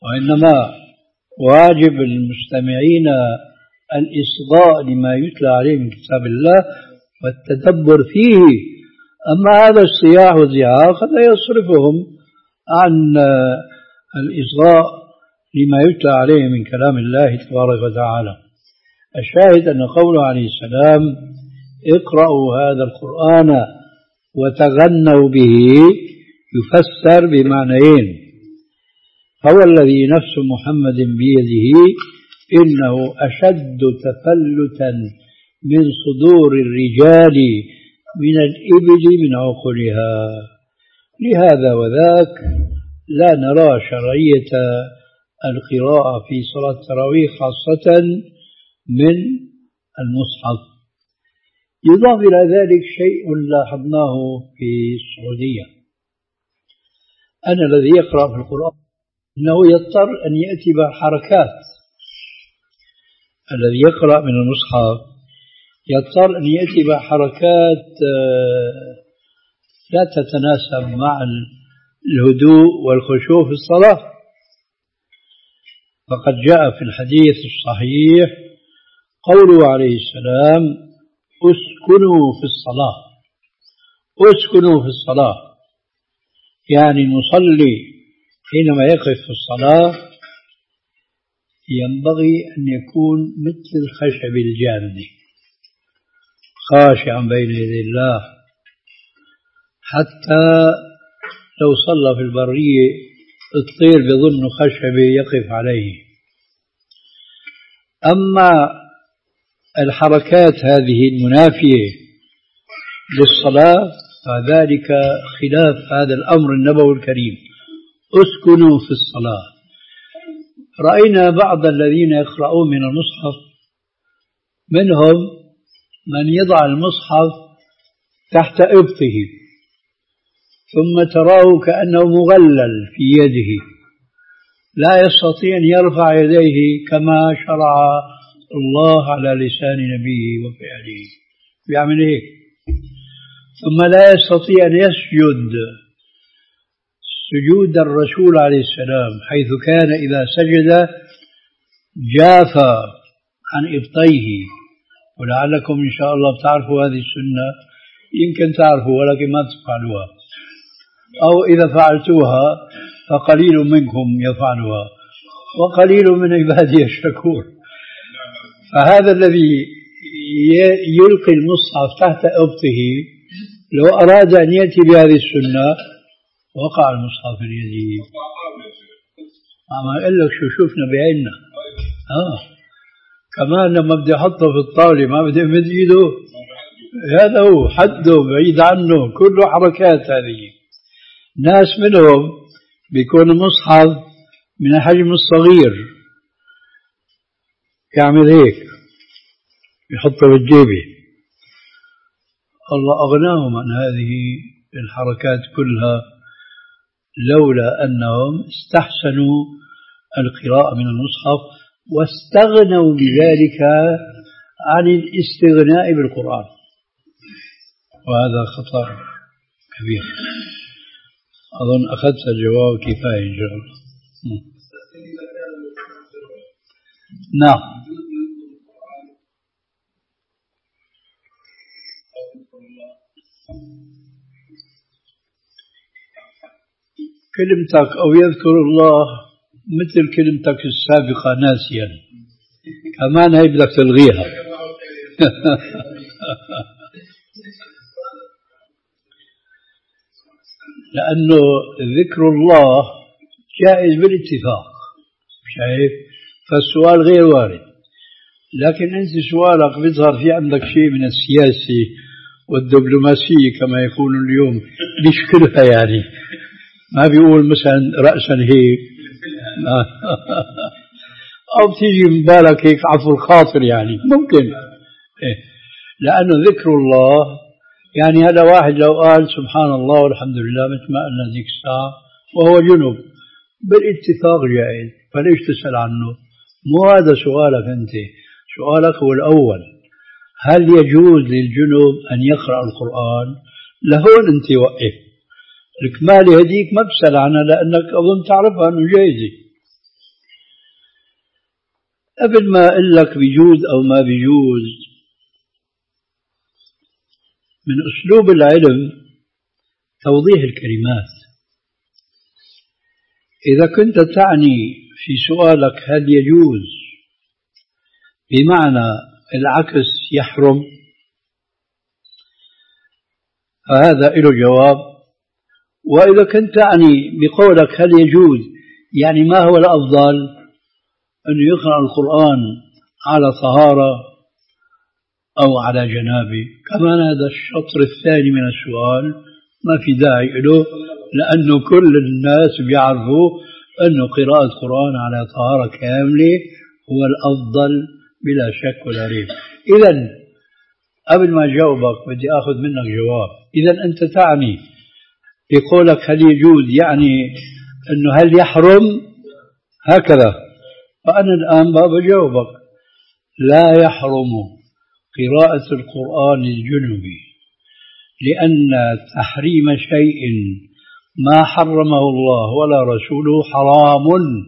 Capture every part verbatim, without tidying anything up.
وإنما واجب المستمعين الإصغاء لما يتلى عليه من كتاب الله والتدبر فيه. أما هذا الصياح والزعاق قد يصرفهم عن الإصغاء لما يتلى عليه من كلام الله تبارك وتعالى. الشاهد أن قوله عليه السلام اقرأوا هذا القرآن وتغنوا به يفسر بمعنيين. هو الذي نفس محمد بيده إنه أشد تفلتا من صدور الرجال من الإبل من عقلها. لهذا وذاك لا نرى شرعية القراءة في صلاة التراويح خاصة من المصحف. يضاف إلى ذلك شيء لاحظناه في السعودية، أن الذي يقرأ في القرآن إنه يضطر أن يأتي بحركات. الذي يقرأ من المصحف يضطر أن يأتي بحركات لا تتناسب مع الهدوء والخشوع في الصلاة. فقد جاء في الحديث الصحيح قوله عليه السلام اسكنوا في الصلاة. اسكنوا في الصلاة يعني المصلي حينما يقف في الصلاة ينبغي أن يكون مثل الخشب الجامد خاشعا بين يدي الله، حتى لو صلى في البرية الطير بظن خشب يقف عليه. أما الحركات هذه المنافية للصلاة فذلك خلاف هذا الأمر النبوي الكريم. اسكنوا في الصلاة. رأينا بعض الذين يقرؤون من المصحف منهم من يضع المصحف تحت إبطه ثم تراه كأنه مغلل في يده، لا يستطيع أن يرفع يديه كما شرع الله على لسان نبيه وفعله، بيعمل هيك. ثم لا يستطيع أن يسجد سجود الرسول عليه السلام، حيث كان إذا سجد جافى عن إبطيه. ولعلكم إن شاء الله بتعرفوا هذه السنة، يمكن تعرفوا ولكن ما تفعلوها، أو إذا فعلتوها فقليل منكم يفعلها وقليل من عبادي الشكور. فهذا الذي يلقي المصحف تحت إبطه لو أراد أن يأتي بهذه السنة وقع المصحف في يده. عم أقول لك شو شفنا بعيننا. آه كمان لما بدي أحطه في الطاولة ما بدي أمد إيده، هذا هو حده بعيد عنه، كله حركات. هذه ناس منهم بيكون مصحف من الحجم الصغير يعمل هيك يحطه بالجيبه. الله أغناهم عن هذه الحركات كلها لولا أنهم استحسنوا القراءة من المصحف واستغنوا بذلك عن الاستغناء بالقرآن، وهذا خطأ كبير. أظن أخذت الجواب كفاية إن شاء الله. نعم. كلمتك أو يذكر الله مثل كلمتك السابقة ناسيا، كمان هي بدك تلغيها. لأنه ذكر الله جائز بالاتفاق، شايف؟ فالسؤال غير وارد. لكن أنت سؤالك بيظهر في عندك شيء من السياسة والدبلوماسية كما يقول اليوم، بيشكلها يعني ما بيقول مثلا رأسا هيك أو بتيجي من بالك هيك عفو الخاطر، يعني ممكن إيه. لأنه ذكر الله يعني هذا واحد لو قال سبحان الله والحمد لله مثل ما قلنا ذيك الساعة وهو جنب بالاتفاق جائز، فليش تسأل عنه؟ مو هذا سؤالك أنت، سؤالك هو الأول، هل يجوز للجنب أن يقرأ القرآن؟ لهون أنت وقف الكمال هديك ما بسأل عنها لأنك أظن تعرفها أنه جائزة. قبل ما أقول لك بيجوز أو ما بيجوز، من أسلوب العلم توضيح الكلمات. إذا كنت تعني في سؤالك هل يجوز بمعنى العكس يحرم، فهذا له جواب. وإذا كنت تعني بقولك هل يجوز يعني ما هو الأفضل، أن يقرأ القرآن على طهارة أو على جنابه، كمان هذا الشطر الثاني من السؤال ما في داعي له، لأنه كل الناس بيعرفوا أن قراءة القرآن على طهارة كاملة هو الأفضل بلا شك ولا ريب. إذن قبل ما أجاوبك بدي أخذ منك جواب. إذن أنت تعني بقولك هل يجوز يعني أنه هل يحرم هكذا، فأنا الآن بجاوبك لا يحرم قراءة القرآن الجنبي، لأن تحريم شيء ما حرمه الله ولا رسوله حرام.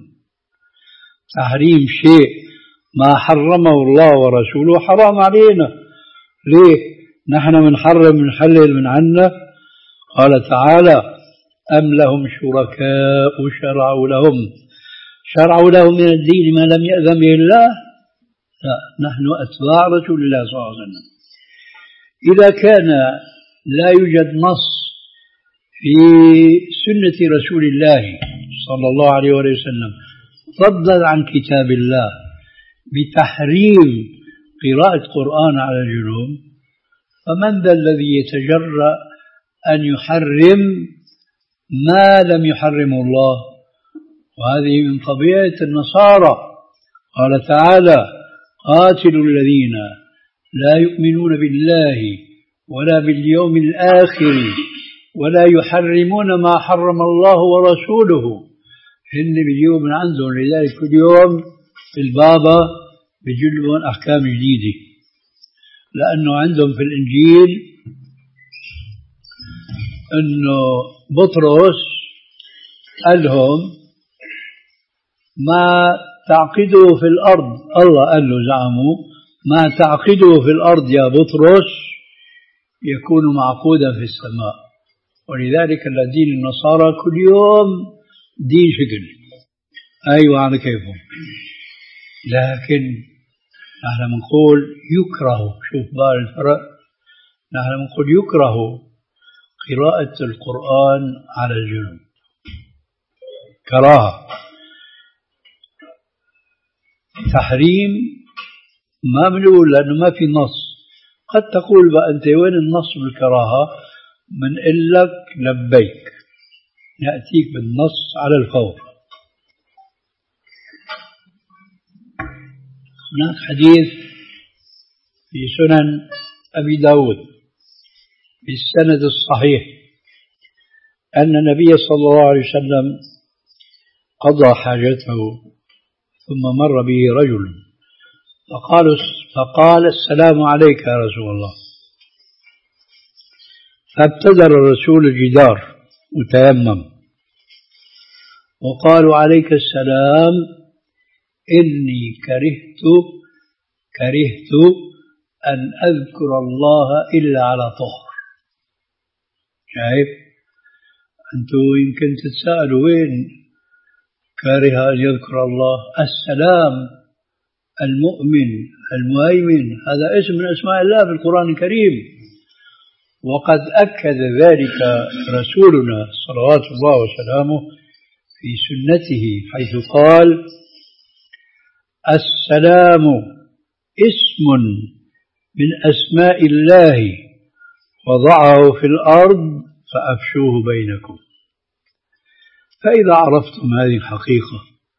تحريم شيء ما حرمه الله ورسوله حرام علينا. ليه؟ نحن منحرم منحلل من عنا. قال تعالى أم لهم شركاء شرعوا لهم شرعوا لهم من الدين ما لم يأذن به الله. لا، نحن أتباع رسول الله صلى الله عليه وسلم. إذا كان لا يوجد نص في سنة رسول الله صلى الله عليه وسلم فضلا عن كتاب الله بتحريم قراءة القرآن على الجنوب، فمن ذا الذي يتجرأ أن يحرم ما لم يحرمه الله؟ وهذه من طبيعة النصارى. قال تعالى قاتلوا الذين لا يؤمنون بالله ولا باليوم الآخر ولا يحرمون ما حرم الله ورسوله. هن بيجيبوا من عندهم، لذلك كل يوم في البابا بيجيبون أحكام جديدة، لأنه عندهم في الإنجيل أنه بطرس قال لهم ما تعقده في الأرض، الله قال له زعموا ما تعقده في الأرض يا بطرس يكون معقودا في السماء. ولذلك الذين النصارى كل يوم دين شكل، أيوة على كيفهم. لكن نحن نقول يكره، شوف بقى الفرق، نحن نقول يكره قراءة القرآن على الجنوب كراهة. تحريم ما بنقول لأنه ما في نص. قد تقول بقى أنت وين النص بالكراهة؟ من إلك لبيك، يأتيك بالنص على الفور. هناك حديث في سنن أبي داود بالسند الصحيح أن النبي صلى الله عليه وسلم قضى حاجته ثم مر به رجل فقال, فقال السلام عليك يا رسول الله، فابتدر الرسول الجدار وتيمم وقالوا عليك السلام إني كرهت كرهت أن أذكر الله إلا على طهر. شايف أنتوا يمكن تتساءلوا وين كاره أن يذكر الله؟ السلام المؤمن المهيمن هذا اسم من أسماء الله في القرآن الكريم، وقد أكد ذلك رسولنا صلوات الله وسلامه في سنته حيث قال السلام اسم من أسماء الله وضعه في الأرض فأفشوه بينكم. فإذا عرفتم هذه الحقيقة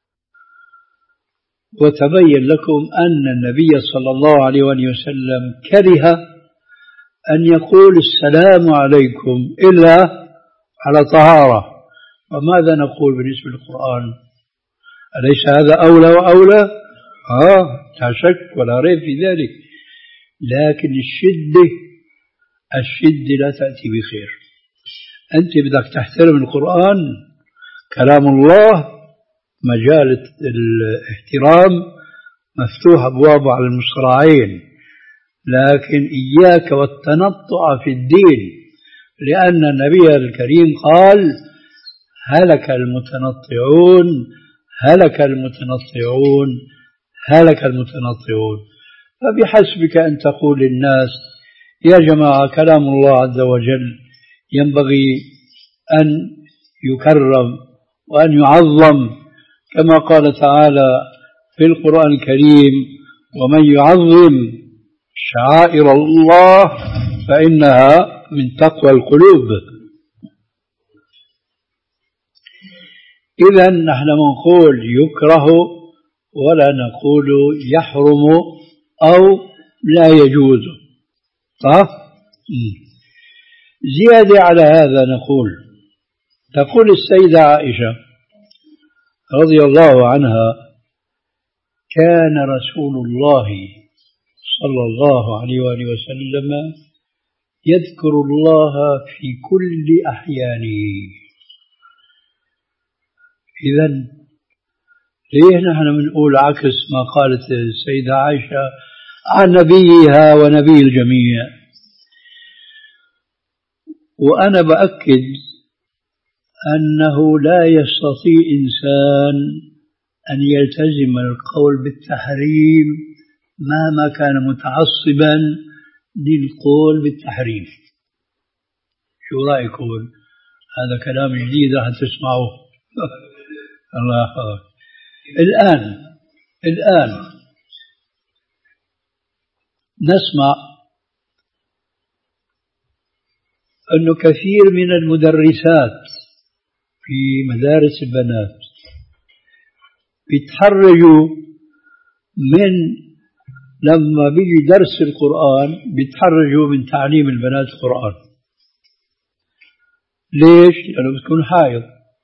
وتبين لكم أن النبي صلى الله عليه وسلم كره أن يقول السلام عليكم إلا على طهارة، فماذا نقول بالنسبة للقرآن؟ أليس هذا أولى وأولى؟ آه لا شك ولا ريب في ذلك. لكن الشدة الشدة لا تأتي بخير. أنت بدك تحترم القرآن كلام الله، مجال الاحترام مفتوح أبوابه على المصراعين، لكن إياك والتنطع في الدين، لأن النبي الكريم قال هلك المتنطعون هلك المتنطعون هلك المتنطعون. فبحسبك أن تقول للناس يا جماعة كلام الله عز وجل ينبغي أن يكرم وأن يعظم، كما قال تعالى في القرآن الكريم ومن يعظم شعائر الله فإنها من تقوى القلوب. إذا نحن نقول يكره ولا نقول يحرم أو لا يجوز. صح؟ زيادة على هذا نقول، تقول السيدة عائشة رضي الله عنها كان رسول الله صلى الله عليه وآله وسلم يذكر الله في كل أحيانه. إذا ليه نحن بنقول عكس ما قالت السيدة عائشة عن نبيها ونبي الجميع؟ وأنا بأكد أنه لا يستطيع إنسان أن يلتزم القول بالتحريم مهما كان متعصبا للقول بالتحريم. شو رأيكم؟ هذا كلام جديد راح تسمعوه. الله أكبر. الآن الآن نسمع أنه كثير من المدرسات في مدارس البنات بيتحرجوا من لما بيجي درس القرآن بيتحرجوا من تعليم البنات القرآن. ليش؟ لأنه بتكون حائض.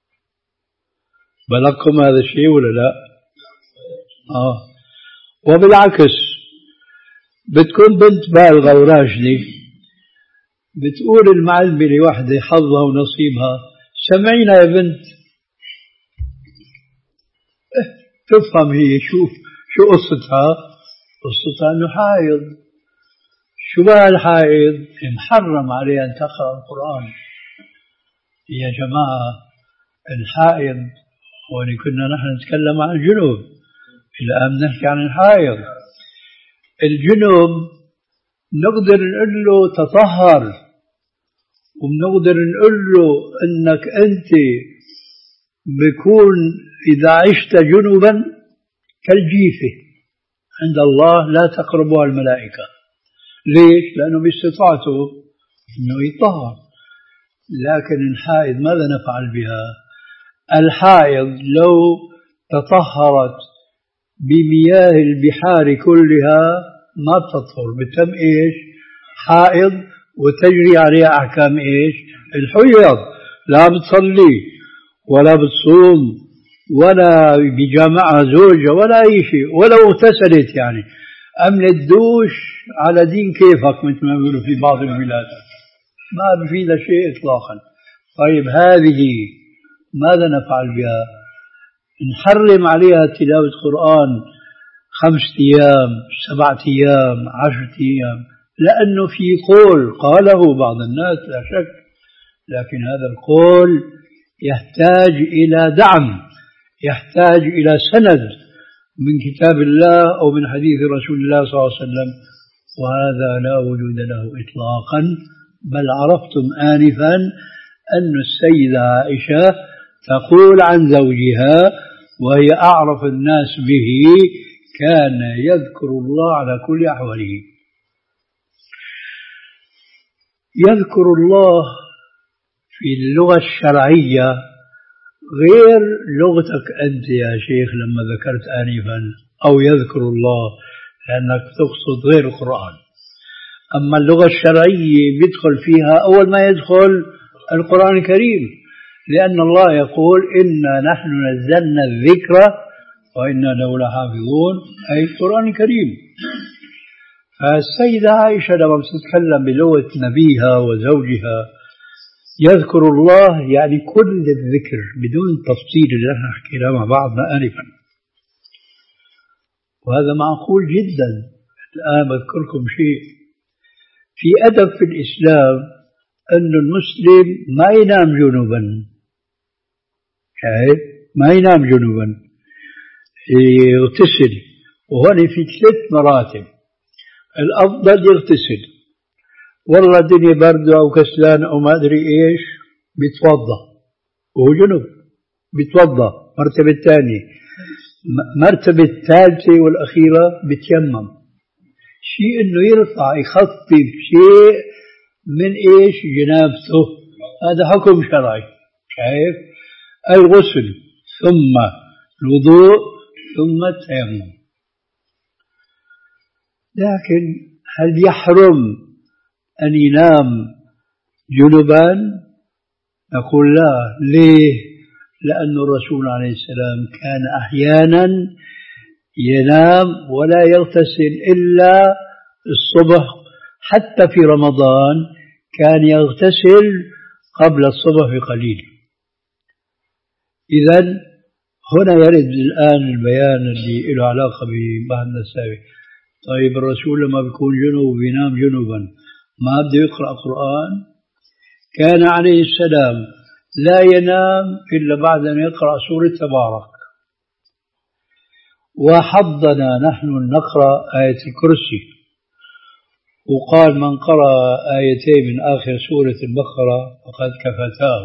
بلغكم هذا الشيء ولا لا؟ آه. وبالعكس بتكون بنت بالغة وراشدة بتقول المعلمة لوحدة حظها ونصيبها سمعينا يا بنت، تفهم هي شو شو قصتها؟ قصتها انه حائض. شو بقى الحائض؟ محرم عليها ان تقرأ القرآن. يا جماعة الحائض هو اللي كنا نحن نتكلم عن الجنوب، الآن نحكي عن الحائض. الجنوب نقدر نقول له تطهر، وبنقدر نقول له انك انت بيكون اذا عشت جنبا كالجيفة عند الله لا تقربها الملائكة. ليش؟ لأنه باستطاعته انه يطهر. لكن الحائض ماذا نفعل بها؟ الحائض لو تطهرت بمياه البحار كلها ما تطهر، بتم ايش؟ حائض، وتجري عليها احكام ايش؟ الحيض. لا بتصلي ولا بتصوم ولا بجامعها زوجها ولا اي شيء، ولو اغتسلت يعني املت دوش على دين كيفك مثل ما بيقولوا في بعض البلاد، ما بفيدها شيء اطلاقا. طيب هذه ماذا نفعل بها؟ نحرم عليها تلاوة قرآن خمسة أيام سبعة أيام عشرة أيام، لأنه في قول قاله بعض الناس لا شك، لكن هذا القول يحتاج إلى دعم، يحتاج إلى سند من كتاب الله أو من حديث رسول الله صلى الله عليه وسلم، وهذا لا وجود له إطلاقا. بل عرفتم آنفا أن السيدة عائشة تقول عن زوجها وهي أعرف الناس به كان يذكر الله على كل أحواله. يذكر الله في اللغة الشرعية غير لغتك أنت يا شيخ لما ذكرت آنفا، أو يذكر الله لأنك تقصد غير القرآن. أما اللغة الشرعية بيدخل فيها أول ما يدخل القرآن الكريم، لأن الله يقول إنا نحن نزلنا الذكر وإنا له لحافظون، أي القرآن الكريم. فالسيدة عائشة لما تتكلم بلغة نبيها وزوجها يذكر الله يعني كل الذكر بدون تفصيل اللي نحن حكيناه مع بعضنا آنفا. وهذا معقول جدا. الآن بذكركم شيء في أدب في الإسلام، أن المسلم ما ينام جنوبا، شايف؟ ما ينام جنوبا، يغتسل. وهون في ثلاث مراتب. الأفضل يغتسل، والله الدنيا باردة أو كسلان أو ما أدري إيش، بيتوضأ وهو جنوب، بيتوضأ. مرتبة الثانية، مرتبة الثالثة والأخيرة بتيمم. شيء إنه يرفع يخفف شيء من إيش؟ جنابته. هذا حكم شرعي، شايف؟ الغسل ثم الوضوء ثم التيمم. لكن هل يحرم أن ينام جنبا؟ نقول لا. ليه؟ لأن الرسول عليه السلام كان أحيانا ينام ولا يغتسل إلا الصبح. حتى في رمضان كان يغتسل قبل الصبح بقليل. إذن هنا يرد الآن البيان اللي له علاقة ببعضنا السابق. طيب الرسول لما بيكون جنوب وبينام جنوبا ما بده يقرأ قرآن؟ كان عليه السلام لا ينام إلا بعد أن يقرأ سورة تبارك. وحضنا نحن نقرأ آية الكرسي، وقال من قرأ آيتين من آخر سورة البقرة فقد كفتاه.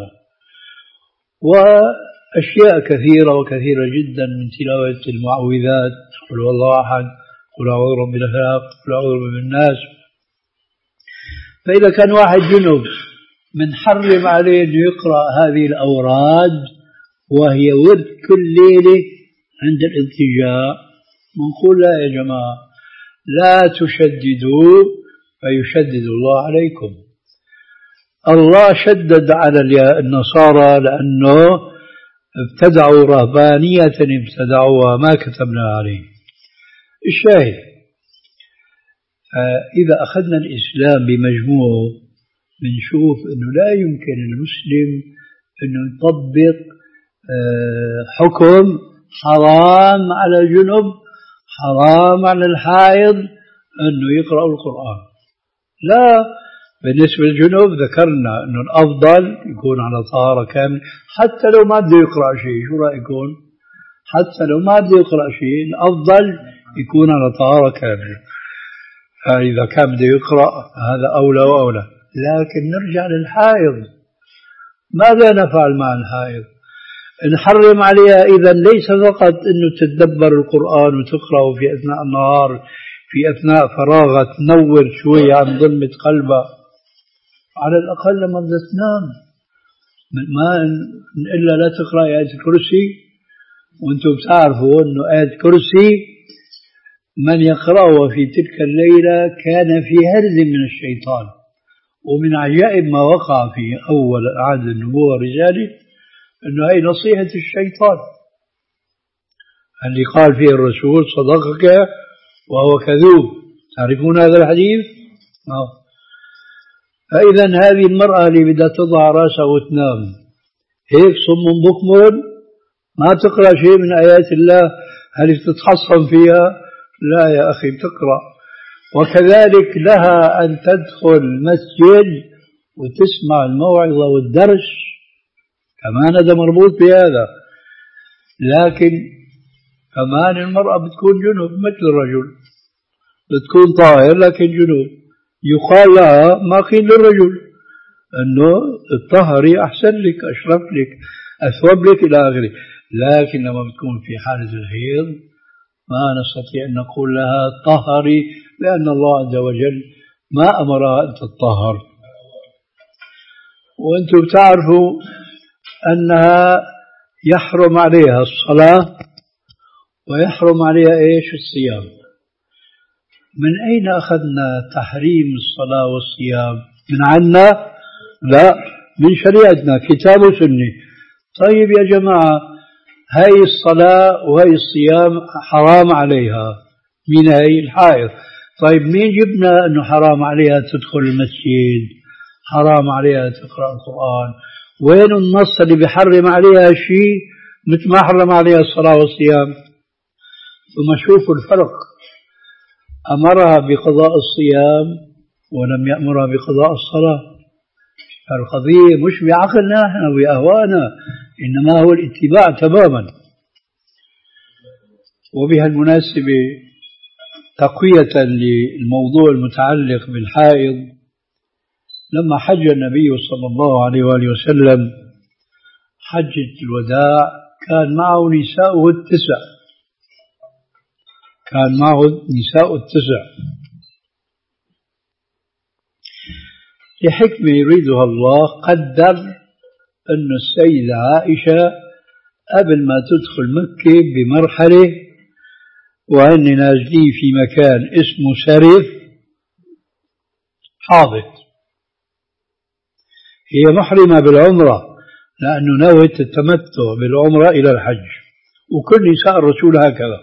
وأشياء كثيرة وكثيرة جدا من تلاوة المعوذات، قل هو الله أحد، قل أعوذ برب الفلق، قل أعوذ برب الناس. فإذا كان واحد جنب منحرم عليه أن يقرأ هذه الأوراد وهي ورد كل ليلة عند الانتجاء، نقول لا يا جماعة، لا تشددوا فيشدد الله عليكم. الله شدد على النصارى لأنه ابتدعوا رهبانية ابتدعوها ما كتبنا عليه. الشاهد، إذا أخذنا الإسلام بمجموعه بنشوف أنه لا يمكن المسلم أنه يطبق حكم حرام على الجنب، حرام على الحائض أنه يقرأ القرآن. لا، بالنسبة للجنوب ذكرنا أنه الأفضل يكون على طهارة كاملة. حتى لو ما بده يقرأ شيء، شو رأيكم؟ حتى لو ما بده يقرأ شيء الأفضل يكون على طهارة كاملة. فإذا كان بده يقرأ هذا أولى وأولى. لكن نرجع للحائض، ماذا نفعل مع الحائض؟ نحرم عليها إذا ليس فقط أنه تتدبر القرآن وتقرأه في أثناء النهار، في أثناء فراغة تنور شوي عن ظلمة قلبها، على الأقل لما بدها تنام ما إلا لا تقرأ آية الكرسي. وأنتم بتعرفوا أنه آية الكرسي من يقرأها في تلك الليلة كان في هرز من الشيطان. ومن عجائب ما وقع في أول عهد النبوة الرجالي أنه هي نصيحة الشيطان اللي قال فيه الرسول صدقك وهو كذوب. تعرفون هذا الحديث؟ أوه. فإذا هذه المرأة اللي بدها تضع رأسها وتنام هيك صم بكم ما تقرأ شيء من آيات الله، هل تتحصن فيها؟ لا يا أخي، تقرأ. وكذلك لها أن تدخل المسجد وتسمع الموعظة والدرس، كمان هذا مربوط بهذا. لكن كمان المرأة بتكون جنوب مثل الرجل، بتكون طاهر لكن جنوب. يقال لها ما قيل للرجل أنه الطهري أحسن لك، أشرف لك، أثوب لك إلى آخره. لكن لما بتكون في حالة الحيض ما نستطيع أن نقول لها طهري، لأن الله عز وجل ما أمرها أن تطهر. وأنتم تعرفوا أنها يحرم عليها الصلاة ويحرم عليها إيش؟ الصيام. من أين أخذنا تحريم الصلاة والصيام؟ من عنا؟ لا، من شريعتنا، كتاب وسنة. طيب يا جماعة، هاي الصلاة وهي الصيام حرام عليها، مين هاي؟ الحائض. طيب مين جبنا أنه حرام عليها تدخل المسجد، حرام عليها تقرأ القرآن؟ وين النص اللي بيحرم عليها شيء مثل ما حرم عليها الصلاة والصيام؟ ثم شوفوا الفرق، أمرها بقضاء الصيام ولم يأمرها بقضاء الصلاة. فالقضية مش بعقلنا نحن وبأهوائنا، إنما هو الاتباع تماما. وبهالمناسبة تقوية للموضوع المتعلق بالحائض، لما حج النبي صلى الله عليه وآله وسلم حجة الوداع كان معه نساؤه التسع، كان معه نساء التسع لحكمة يريدها الله. قدر أن السيدة عائشة قبل ما تدخل مكة بمرحلة وهن نازلين في مكان اسمه سرف حاضت، هي محرمة بالعمرة لأنه نوت التمتع بالعمرة إلى الحج، وكل نساء الرسول هكذا.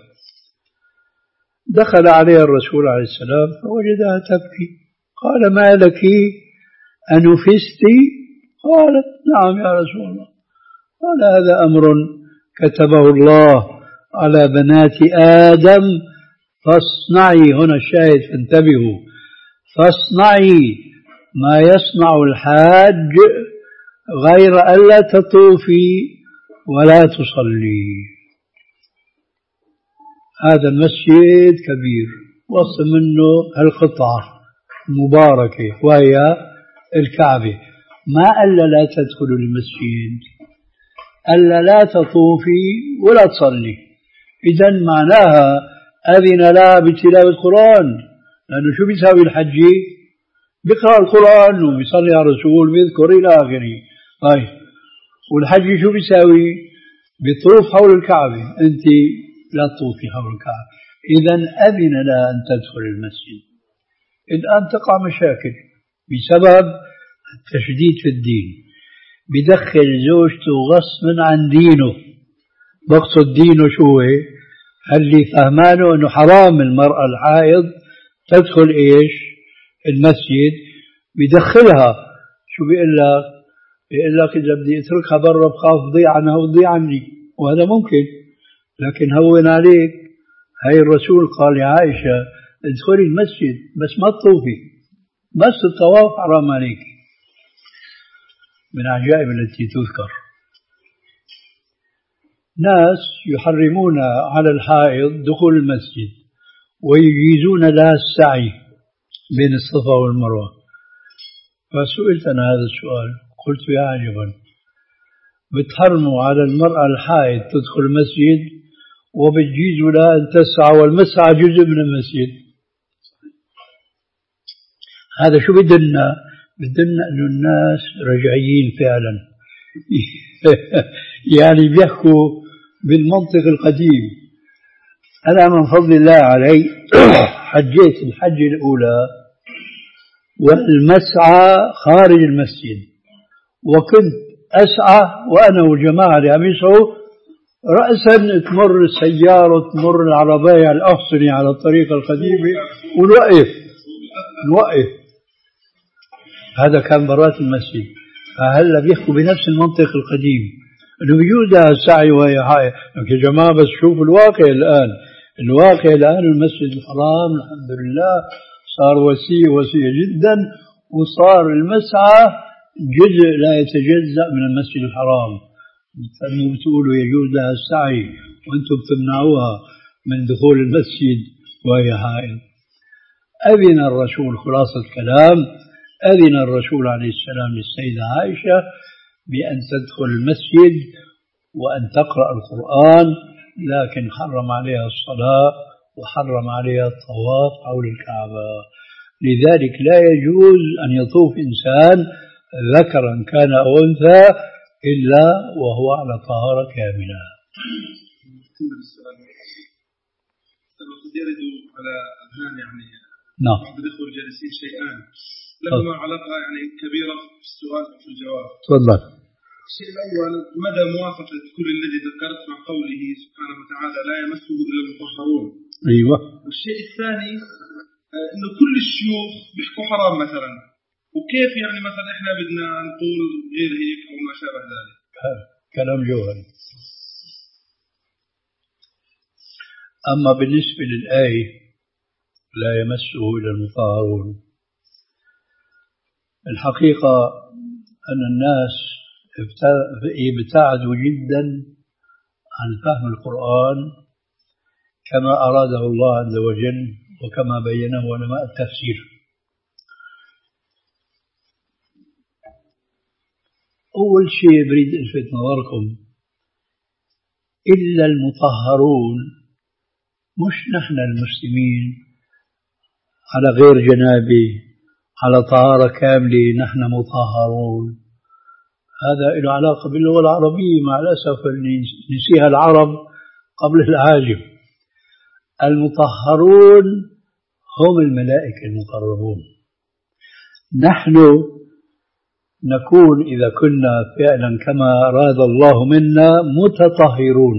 دخل عليها الرسول عليه السلام فوجدها تبكي، قال: ما لك أنفست؟ قالت: نعم يا رسول الله. قال: هذا أمر كتبه الله على بنات آدم فاصنعي، هنا الشاهد فانتبهوا، فاصنعي ما يصنع الحاج غير ألا تطوفي ولا تصلي. هذا المسجد كبير، وسط منه القطعة المباركة وهي الكعبة، ما ألا لا تدخلوا المسجد، ألا لا تطوفي ولا تصلي. إذن معناها أذن لها بتلاوة القرآن، لأنه شو بيساوي الحجي؟ بيقرأ القرآن وبيصلي على الرسول وبيذكر إلى آخره. طيب والحج شو بيساوي؟ بيطوف حول الكعبة، أنت لا تطوفي حول الكعبة. إذن أذن لها أن تدخل المسجد. الآن تقع مشاكل بسبب التشديد في الدين، بدخل زوجته غصبا عن دينه. بقصد دينه شو هو؟ اللي فهمانه أنه حرام المرأة الحائض تدخل إيش المسجد، بدخلها. شو بيقول لك؟ بيقول لك إذا بدي أتركها برا بخاف تضيع عنها وتضيع عني، وهذا ممكن، لكن هون عليك. هاي الرسول قال لعائشة: ادخلي المسجد بس ما تطوفي، بس الطواف حرام عليك. من العجائب التي تذكر ناس يحرمون على الحائض دخول المسجد ويجيزون لها السعي بين الصفا والمروة. فسئلت أنا هذا السؤال، قلت: يا عجبا، بتحرموا على المرأة الحائض تدخل المسجد وبتجيزوا لها أن تسعى، والمسعى جزء من المسجد. هذا شو بدنا؟ بدنا أن الناس رجعيين فعلا يعني بيحكوا بالمنطق القديم. أنا من فضل الله علي حجيت الحجة الأولى والمسعى خارج المسجد، وكنت أسعى وأنا والجماعة اللي عم يسعوا رأسا تمر السيارة تمر العربية الأحصنة على الطريقة القديمة ونوقف نوقف. هذا كان برات المسجد. فهلا بيحكوا بنفس المنطق القديم انه بيجوز السعي وهي حائض. يا جماعه بس شوفوا الواقع الان، الواقع الان المسجد الحرام الحمد لله صار وسيع وسيع جدا، وصار المسعى جزء لا يتجزأ من المسجد الحرام. بتقولوا يجوز لها السعي وانتم بتمنعوها من دخول المسجد وهي حائض. أذن الرسول، خلاصة كلام، أذن الرسول عليه السلام للسيدة عائشة بأن تدخل المسجد وأن تقرأ القرآن، لكن حرم عليها الصلاة وحرم عليها الطواف حول الكعبة. لذلك لا يجوز أن يطوف إنسان ذكرا كان أو أنثى إلا وهو على طهارة كاملة. يرد على أذهان يعني نعم الإخوة الجالسين شيئان لهما علاقة يعني كبيرة في السؤال وفي الجواب. تفضل. الشيء الأول مدى موافقة كل الذي ذكرت مع قوله سبحانه وتعالى لا يمسه إلا المطهرون. أيوة. والشيء الثاني إنه كل الشيوخ بيحكوا حرام مثلا، وكيف يعني مثلا إحنا بدنا نقول غير هيك أو ما شابه ذلك. كلام جوهري. أما بالنسبة للآية لا يمسه إلا المطهرون، الحقيقة أن الناس ابتعدوا جدا عن فهم القرآن كما أراده الله عز وجل وكما بينه علماء التفسير. أول شيء بريد ألفت نظركم، إلا المطهرون، مش نحن المسلمين على غير جنابه على طهارة كاملة نحن مطهرون، هذا له علاقة باللغة العربية مع الأسف نسيها العرب قبل العاجم. المطهرون هم الملائكة المقربون، نحن نكون إذا كنا فعلا كما أراد الله منا متطهرون.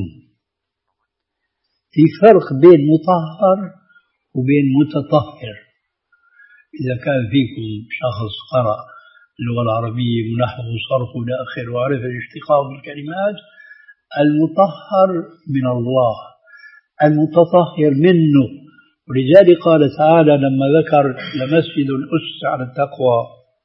في فرق بين مطهر وبين متطهر. إذا كان فيكم شخص قرأ اللغة العربية ونحو وصرف إلى آخره وعرف الاشتقاق بالكلمات، المطهر من الله، المتطهر منه. ولذلك قال تعالى لما ذكر لمسجد أسس على التقوى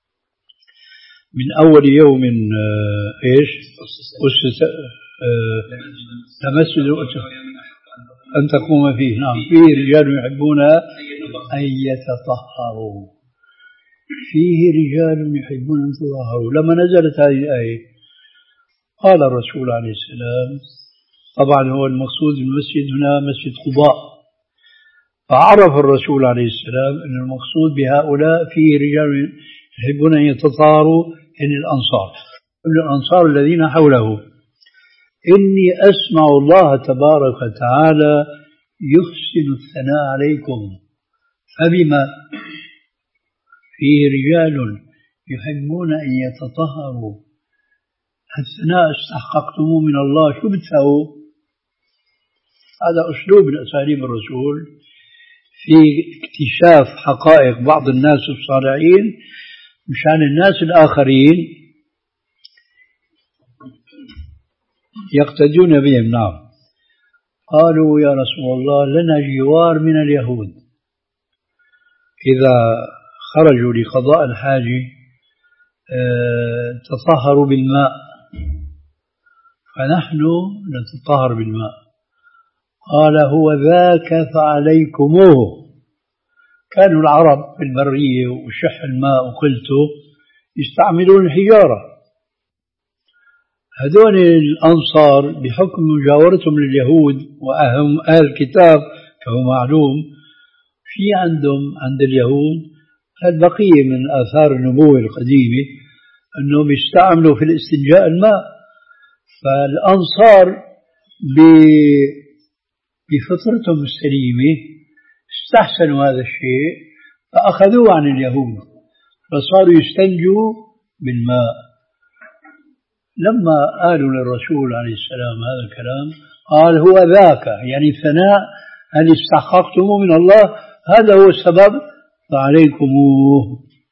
من أول يوم إيش أسس لمسجد أن تقوم فيه، نعم، فيه رجال يحبون أن يتطهروا، فيه رجال يحبون أن يتطهروا. لما نزلت هذه الآية قال الرسول عليه السلام، طبعا هو المقصود بالمسجد هنا مسجد قباء، فعرف الرسول عليه السلام أن المقصود بهؤلاء فيه رجال يحبون أن يتطهروا إن الأنصار الأنصار الذين حوله. إني أسمع الله تبارك وتعالى يحسن الثناء عليكم، فبما فيه رجال يحبون أن يتطهروا، الثناء استحققتموه من الله، شو بتسووا؟ هذا أسلوب من أساليب الرسول في اكتشاف حقائق بعض الناس الصالحين مشان الناس الآخرين يقتدون بهم. نعم، قالوا يا رسول الله لنا جوار من اليهود، إذا خرجوا لقضاء الحاجة تطهروا بالماء، فنحن نتطهر بالماء. قال هو ذاك فعليكموه. كانوا العرب في البرية وشح الماء وقلته يستعملون الحجارة، هذول الأنصار بحكم مجاورتهم لليهود وأهم أهل الكتاب كما معلوم، في عندهم عند اليهود البقية من آثار النبوة القديمة أنهم يستعملوا في الاستنجاء الماء. فالأنصار بفطرتهم السليمة استحسنوا هذا الشيء فأخذوه عن اليهود، فصاروا يستنجوا بالماء. لما قالوا للرسول عليه السلام هذا الكلام قال هو ذاك، يعني الثناء هل استحققتموه من الله، هذا هو السبب فعليكموه.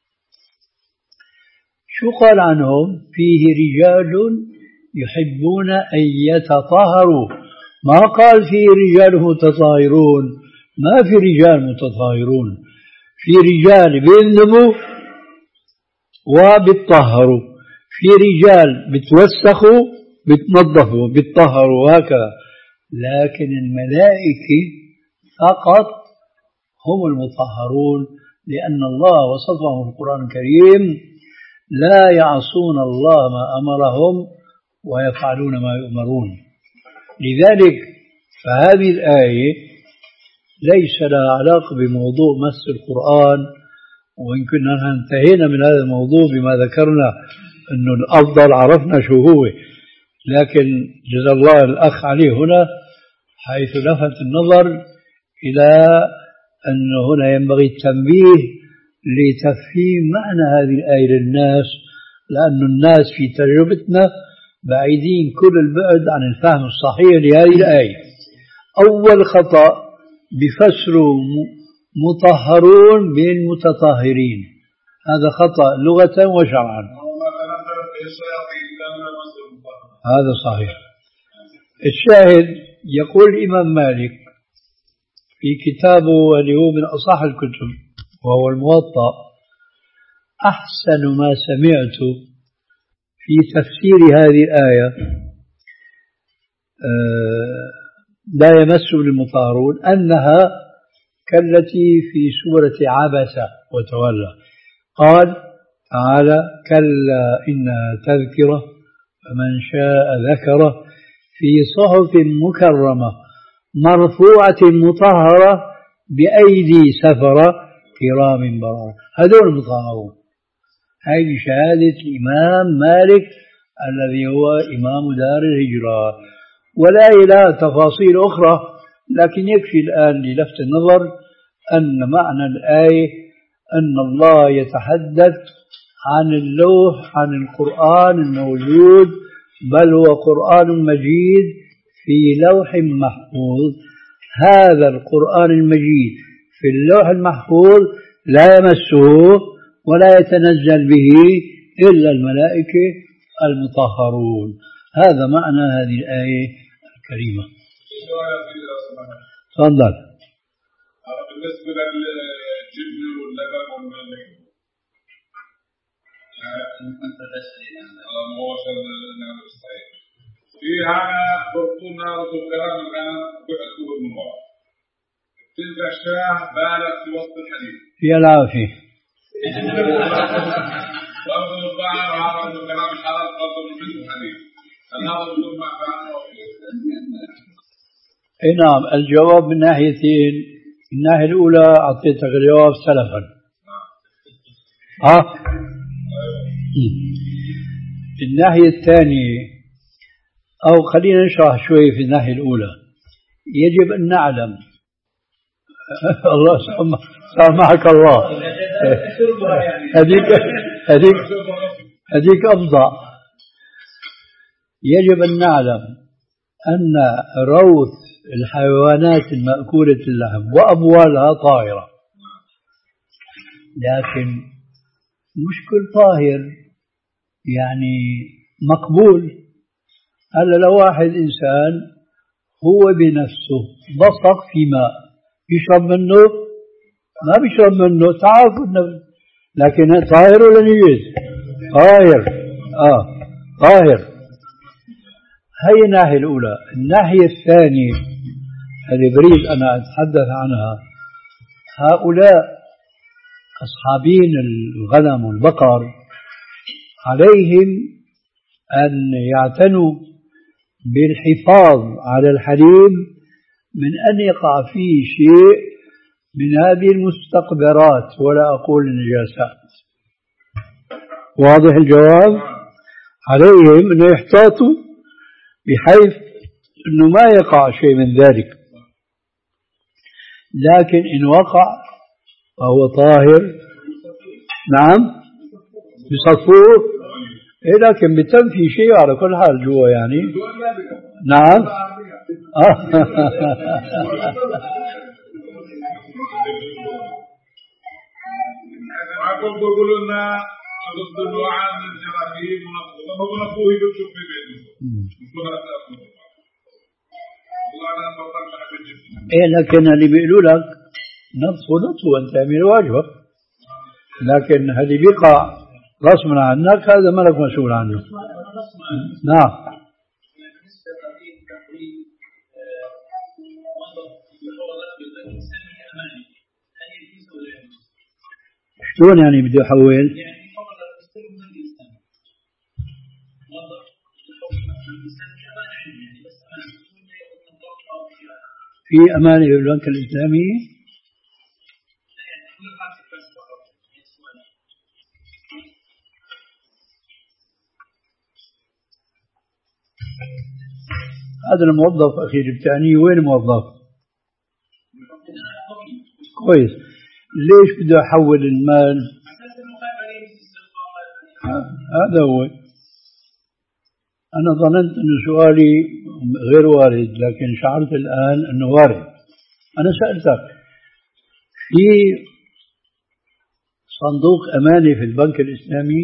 شو قال عنهم؟ فيه رجال يحبون أن يتطهروا، ما قال فيه رجال متطهرون، ما في رجال متطهرون، في رجال بيندموا وبيتطهروا، في رجال بتوسخوا بتنظفوا بتطهروا هكذا. لكن الملائكة فقط هم المطهرون، لأن الله وصفهم في القرآن الكريم لا يعصون الله ما أمرهم ويفعلون ما يؤمرون. لذلك فهذه الآية ليس لها علاقة بموضوع مس القرآن، وإن كنا انتهينا من هذا الموضوع بما ذكرنا أنه الأفضل عرفنا شو هو، لكن جزا الله الأخ عليه هنا حيث لفت النظر إلى أنه هنا ينبغي التنبيه لتفهيم معنى هذه الآية للناس، لأن الناس في تجربتنا بعيدين كل البعد عن الفهم الصحيح لهذه الآية. أول خطأ بفسروا مطهرون بالمتطهرين، هذا خطأ لغة وشرعا، هذا صحيح. الشاهد يقول الإمام مالك في كتابه اللي هو من أصح الكتب وهو الموطأ أحسن ما سمعت في تفسير هذه الآية لا يمس المطهرون أنها كالتي في سورة عبس وتولى. قال تعالى: كلا إنها تذكرة فمن شاء ذكره في صحف مكرمة مرفوعة مطهرة بأيدي سفرة كرام بررة. هذول المطهرون. هذه شهادة الإمام مالك الذي هو إمام دار الهجرة، ولا إلى تفاصيل أخرى، لكن يكفي الآن للفت النظر أن معنى الآية أن الله يتحدث عن اللوح، عن القرآن الموجود، بل هو قرآن مجيد في لوح محفوظ. هذا القرآن المجيد في اللوح المحفوظ لا يمسه ولا يتنزل به إلا الملائكة المطهرون. هذا معنى هذه الآية الكريمة. تفضل. بالنسبة للجبن واللبن والملك فيها برطونا وكلام الآن بحثوه من وراء تلك الشاه بالت في وسط الحديث يا العافية. برضو البعض هذا الكلام الحلال برضو من الحديث هذا بدون ما اي نعم. الجواب من ناحيتين. الناحية الأولى أعطيتك الجواب سلفا. ها؟ الناحية الثانية، أو خلينا نشرح شوي في الناحية الأولى. يجب أن نعلم الله سامحك الله، هذيك هذيك هذيك أفضل. يجب أن نعلم أن روث الحيوانات المأكولة اللحم وأبوالها طاهرة، لكن مش كل طاهر يعني مقبول. هلا لو واحد إنسان هو بنفسه بصق في ماء يشرب منه، ما بيشرب منه تعرف النفس، لكن طاهر ولا نجس؟ طاهر. آه طاهر. هي الناحية الأولى. الناحية الثانية اللي بريد أنا أتحدث عنها، هؤلاء أصحابين الغنم والبقر عليهم أن يعتنوا بالحفاظ على الحليب من أن يقع فيه شيء من هذه المستقبرات، ولا أقول النجاسات. واضح الجواب؟ عليهم أن يحتاطوا بحيث أنه ما يقع شيء من ذلك، لكن إن وقع فهو طاهر. نعم بصفوه، إيه لكن بتنفي شيء على كل حال جوا يعني. نعم يقولوا لنا ضد الوعد من الجراثيم ونقوه يبشر في بيته. إيه لكن اللي بيقولوا لك نطفو نطفو أنت تعمل واجبك، لكن اللي بيقع غصبا عنك هذا ما لك مسؤول عنه. نعم. شلون يعني بده يحول؟ في أمانة في البنك الإسلامي؟ هذا الموظف أخي جبتاني وين موظف؟ كويس. ليش بده يحول المال؟ هذا هو. أنا ظننت أن سؤالي غير وارد، لكن شعرت الآن أنه وارد. أنا سألتك في صندوق أمانة في البنك الإسلامي؟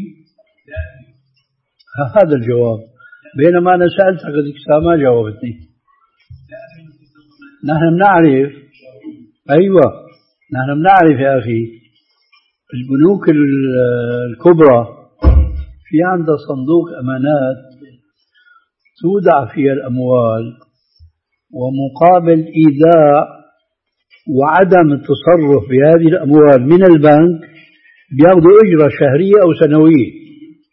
هذا الجواب، بينما أنا سألتك هذيك الساعة ما جاوبتني. نحن نعرف أيوة، نحن بنعرف يا أخي البنوك الكبرى في عندها صندوق أمانات تودع فيها الأموال، ومقابل إيداع وعدم التصرف بهذه الأموال من البنك بياخذوا أجرة شهرية أو سنوية.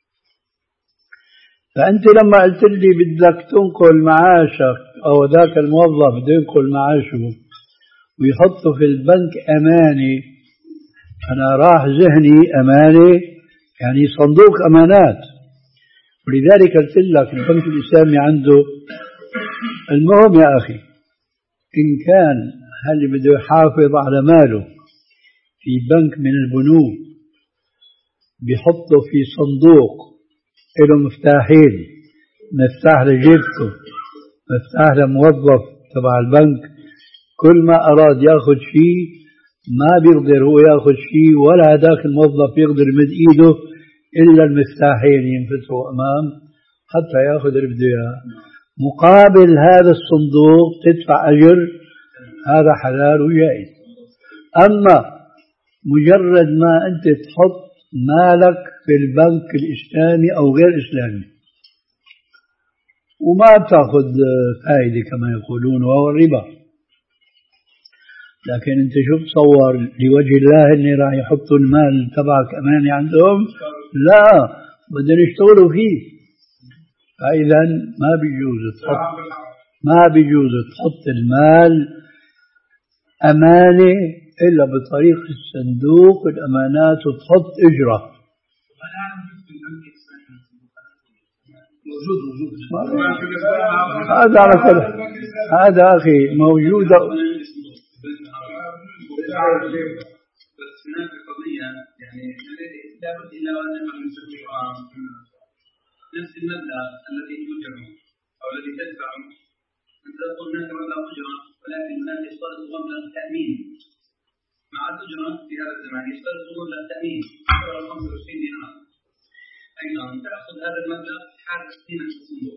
فأنت لما قلت لي بدك تنقل معاشك أو ذاك الموظف بده ينقل معاشه ويحطه في البنك أمانة، أنا راح ذهني أمانة يعني صندوق أمانات. ولذلك قلت لك البنك الإسلامي عنده المهم يا أخي، إن كان هل بده يحافظ على ماله في بنك من البنوك بيحطه في صندوق له مفتاحين، مفتاح لجيبته، مفتاح لموظف تبع البنك، كل ما أراد يأخذ شيء ما بيقدر هو يأخذ شيء ولا هذاك الموظف يقدر يمد إيده إلا المفتاحين ينفتحوا أمام حتى يأخذ اللي بده إياه. مقابل هذا الصندوق تدفع أجر، هذا حلال وجائز. أما مجرد ما أنت تحط مالك في البنك الإسلامي أو غير إسلامي وما بتأخذ فائدة كما يقولون وهو الربا، لكن أنت شو بتصور لوجه الله إني راح يحطوا المال تبعك أمانة عندهم؟ لا، بدهم يشتغلوا فيه. فإذا ما بيجوز تحط ما بيجوز تحط المال أمانة إلا بطريق الصندوق الأمانات وتحط إجرة. هذا على كل هذا أخي موجودة. بس هناك قضية يعني لابد إلا أن نسوي نفس المبلغ الذي تجره أو الذي تدفعه. أنت تقول هناك مبلغ أجرة ولكن هناك يشترط مبلغ تأمين مع الأجرة في هذا الزمان، يشترط مبلغ تأمين خمسة وعشرين دينار. أيضا تأخذ هذا المبلغ حال قيمة الصندوق.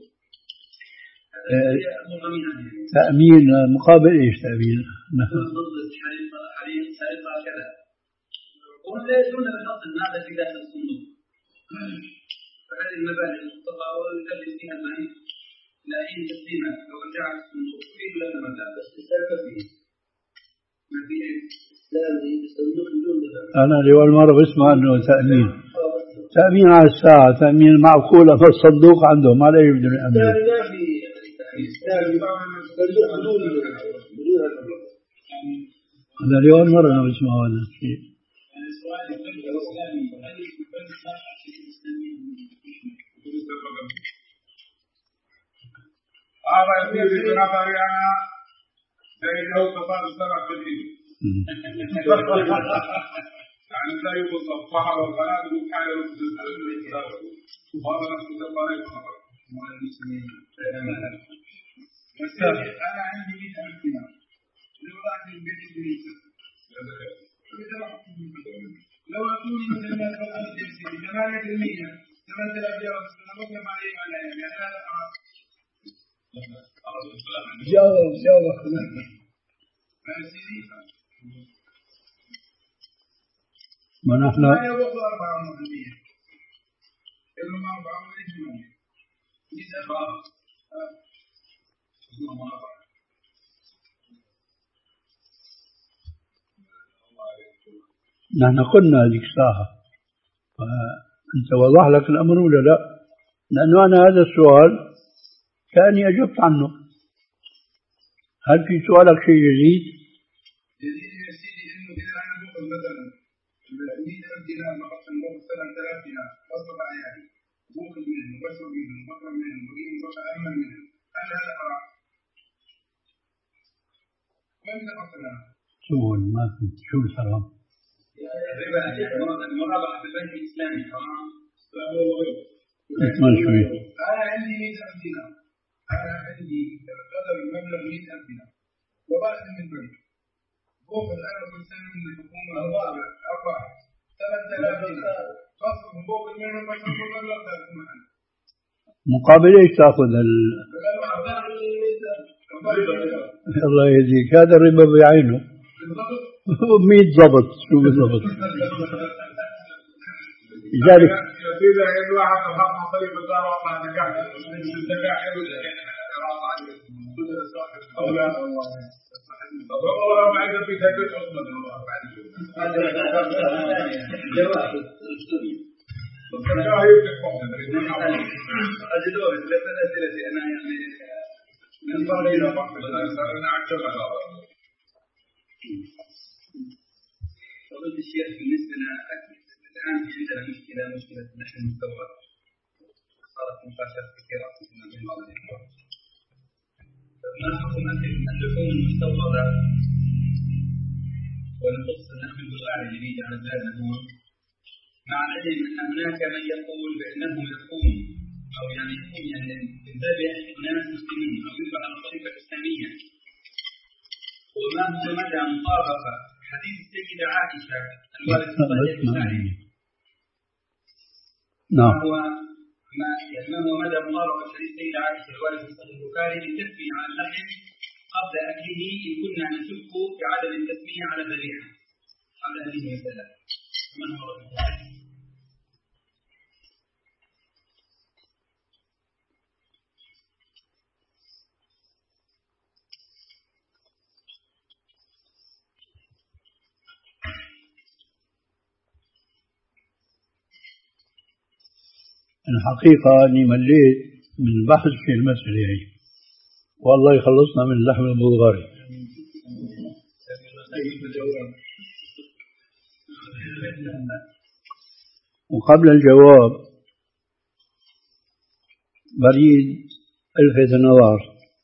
تأمين مقابل إيش تأمين؟ ضد حريقة حريقة كذا. وهم لا يدرون بحط المال في داخل الصندوق. فهذه المبالغ المخططة ويدرس فيها البنك لا حين تسليمها لو رجعت الصندوق تريد لها المبلغ بس تستلف فيه. ما في إسلامي الصندوق بدون دفع. أنا لأول مرة بسمع إنه تأمين. تأمين على الساعة، تأمين معقولة في الصندوق عندهم ما لا يبدو الأمين. لا في إسلامي الصندوق بدون بدون المبلغ. هذا لأول مرة أنا بسمع هذا الشيء. هذا يصير بنظري أنا لأنه تصار السبع في الإيد يعني لا يوصف الصحر والغنات وكان يرد الأسر وهذا نفس الطريق خطر المسلمين. أنا عندي مئة ألف دينار لو رأيت البيت الجنيسة لو أتوني مثلا فقط جنسي ثمانية بالمئة ثمانية آلاف دينار أنا بقى عليه على يعني هذا جاوب جاوب ما نحن لا يوصل أربعة بالمئة إلا ما أربعة بالمئة نحن قلنا هذيك الساعة فأنت وضح لك الأمر ولا لا؟ لأنه أنا هذا السؤال كأني أجبت عنه. هل في سؤالك شيء جديد؟ جديد يا سيدي إنه إذا أنا بقول مثلا مئة ألف دينار نقص النقص ثلاثة آلاف دينار أصبح يعني بقول منه بشر منه بقر منه بقيم بقر أمن منه هل هذا حرام؟ وين نقصنا؟ شو ما فهمت شو الحرام؟ المرابحة في البنك الإسلامي حرام؟ لا هو غير. اكمل شوي. أنا عندي مئة ألف دينار. أنا عندي قدر المبلغ مئة ألف دينار وبأخذ من البنك بأخذ أنا كل سنة من الحكومة أربعة أربعة ثلاثة آلاف دينار فصل بأخذ منهم بشر المبلغ ثلاث محل مقابل إيش تأخذ ال الله يهديك هذا الربا بعينه. مية ضبط شو بالضبط. لذلك إذا الواحد تفهم طريق الدار وما نجح الذكاء أولا والله ما عندنا في تهجد أصلا جواب أجدور ثلاثة أسئلة أنا يعني من فرق إلى فرق أنا أعتبر فضلت الشيخ بالنسبة لنا الآن عندنا مشكلة مشكلة نحن المستورد صارت مفاشات كثيرة من بعض الإخوة ما حكم اللحوم المستوردة ونخص اللحم البلغاري اللي بيجي على بلادنا هون مع العلم أن هناك من يقول بأنه يكون أو يعني يكون يعني يذبح أناس مسلمين أو يذبح على الطريقة الإسلامية وما هو مدى مطابقة حديث السيدة عائشة الوارد في صحيح البخاري نعم هو ما يعني ما هو مدى مطابقة حديث السيدة عائشة الوارد في صحيح البخاري للتسمية على اللحم قبل أكله إن كنا نشك بعدم التسمية على الذبيحة قبل هذه المسألة من هو رأيك؟ الحقيقة أني مليت من البحث في المسألة هي والله يخلصنا من اللحم البلغاري. وقبل الجواب بريد ألفت النظر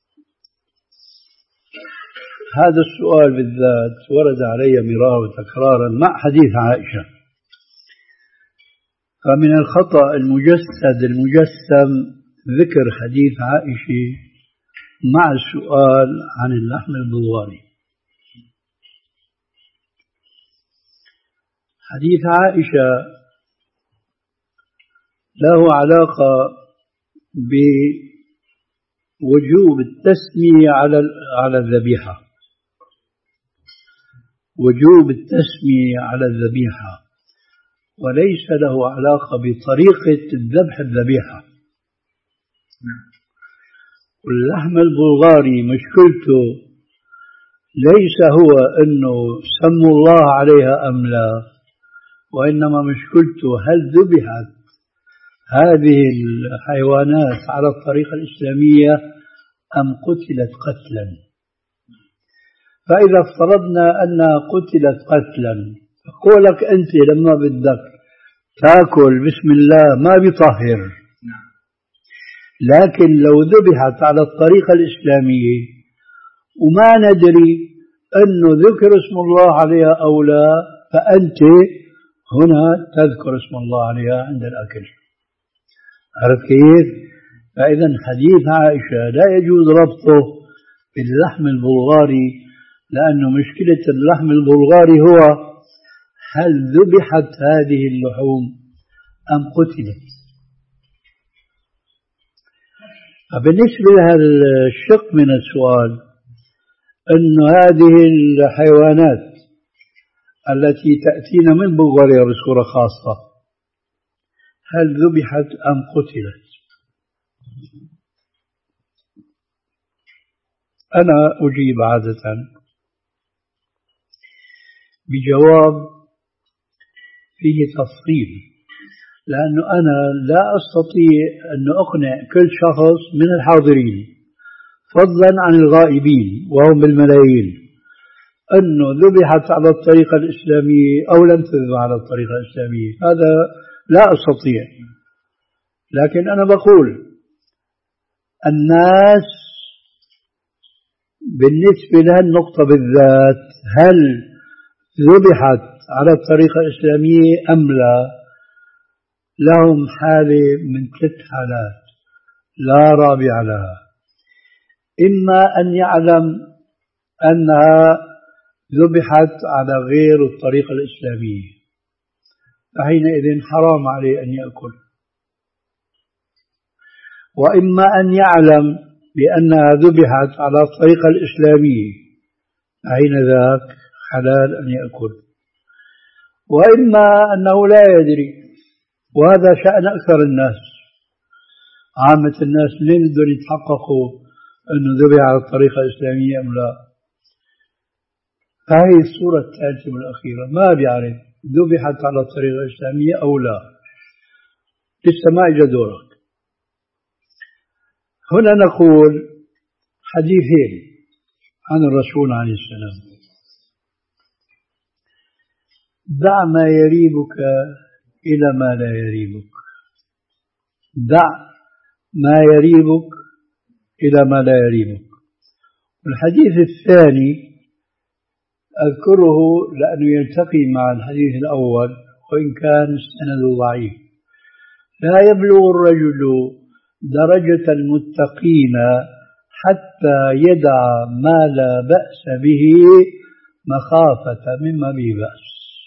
هذا السؤال بالذات ورد علي مرارا وتكرارا مع حديث عائشة، فمن الخطأ المجسد المجسم ذكر حديث عائشة مع السؤال عن اللحم البلغاري. حديث عائشة له علاقة بوجوب التسمية على على الذبيحة، وجوب التسمية على الذبيحة، وليس له علاقة بطريقة الذبح الذبيحة. واللحم البلغاري مشكلته ليس هو أنه سموا الله عليها أم لا، وإنما مشكلته هل ذبحت هذه الحيوانات على الطريقة الإسلامية أم قتلت قتلا. فإذا افترضنا أنها قتلت قتلا قولك أنت لما بدك تأكل بسم الله ما بيطهر، لكن لو ذبحت على الطريقة الإسلامية وما ندري أنه ذكر اسم الله عليها أو لا، فأنت هنا تذكر اسم الله عليها عند الأكل. عرفت كيف؟ فإذا حديث عائشة لا يجوز ربطه باللحم البلغاري، لأنه مشكلة اللحم البلغاري هو هل ذبحت هذه اللحوم أم قتلت. بالنسبة لهذا الشق من السؤال أن هذه الحيوانات التي تأتينا من بلغاريا بصورة خاصة هل ذبحت أم قتلت؟ أنا أجيب عادة بجواب فيه تفصيل، لأنه أنا لا أستطيع أن أقنع كل شخص من الحاضرين فضلا عن الغائبين وهم بالملايين أنه ذبحت على الطريقة الإسلامية أو لم تذبح على الطريقة الإسلامية، هذا لا أستطيع. لكن أنا بقول الناس بالنسبة لها النقطة بالذات هل ذبحت على الطريقة الإسلامية أم لا، لهم حالة من ثلاث حالات لا رابع لها: إما أن يعلم أنها ذبحت على غير الطريقة الإسلامية فحينئذ حرام عليه أن يأكل، وإما أن يعلم بأنها ذبحت على الطريقة الإسلامية حين ذاك حلال أن يأكل، وإما أنه لا يدري، وهذا شأن أكثر الناس. عامة الناس لين بدهم يتحققوا أنه ذبح على الطريقة الإسلامية أم لا. فهي الصورة الثالثة والأخيرة، ما بيعرف ذبحت على الطريقة الإسلامية أو لا، لسه ما إجا دورك. هنا نقول حديثين عن الرسول عليه السلام: دع ما يريبك إلى ما لا يريبك، دع ما يريبك إلى ما لا يريبك. والحديث الثاني أذكره لأنه يلتقي مع الحديث الأول وإن كان السند ضعيف: لا يبلغ الرجل درجة المتقين حتى يدع ما لا بأس به مخافة مما به بأس.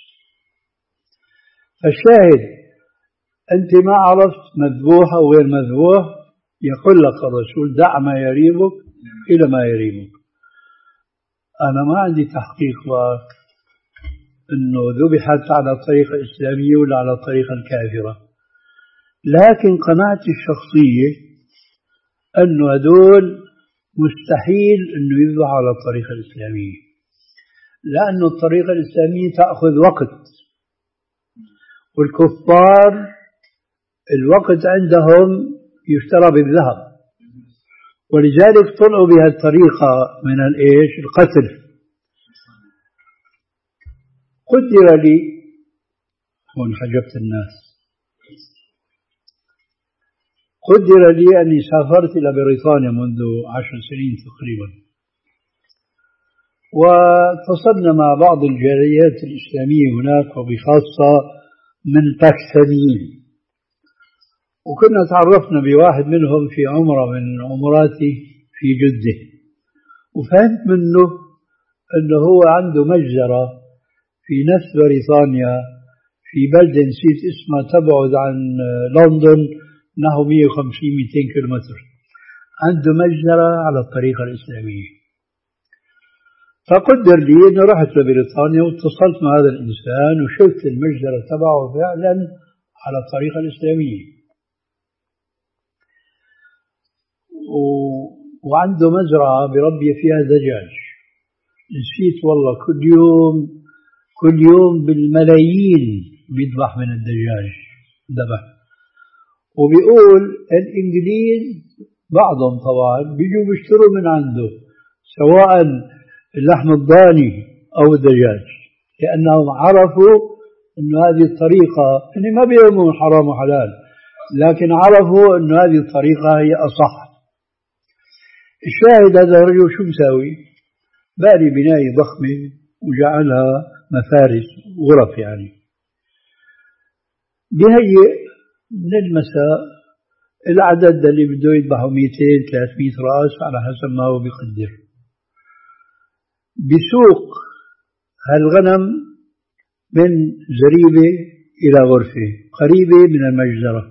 فالشاهد أنت ما عرفت مذبوح أو غير مذبوح، يقول لك الرسول: دع ما يريبك إلى ما يريبك. أنا ما عندي تحقيق أنه ذبحت على الطريقة الإسلامية ولا على الطريقة الكافرة، لكن قناعتي الشخصية أنه هدول مستحيل أنه يذبح على الطريقة الإسلامية، لأن الطريقة الإسلامية تأخذ وقت، والكفار الوقت عندهم يشترى بالذهب، ولذلك طلعوا بها الطريقة من الإيش؟ القتل. قدر لي، هون حجبت الناس، قدر لي أني سافرت إلى بريطانيا منذ عشر سنين تقريبا، واتصلنا مع بعض الجاليات الإسلامية هناك، وبخاصة من باكستانيين، وكنا تعرفنا بواحد منهم في عمرة من عمراتي في جدة، وفهمت منه أنه هو عنده مجزرة في نفس بريطانيا في بلدة نسيت اسمها تبعد عن لندن نحو مئة وخمسين مئتين كيلومتر، عنده مجزرة على الطريقة الإسلامية. فقدر لي أنه رحت لبريطانيا واتصلت مع هذا الإنسان وشفت المجزرة تبعه فعلا على الطريقة الإسلامية، و... وعنده مزرعة بربي فيها دجاج. نسيت والله، كل يوم كل يوم بالملايين بيذبح من الدجاج ذبح. وبيقول الإنجليز بعضهم طبعا بيجوا بيشتروا من عنده سواء اللحم الضاني أو الدجاج، لأنهم عرفوا أن هذه الطريقة، يعني ما بيهمهم حرام وحلال، لكن عرفوا أن هذه الطريقة هي أصح. الشاهد هذا الرجل شو مساوي؟ باني بناية ضخمة وجعلها مفارش غرف، يعني بهيئ من المساء العدد اللي بده يذبحوا مئتين ثلاثمئة رأس على حسب ما هو بيقدر. بسوق هالغنم من زريبة إلى غرفة قريبة من المجزرة،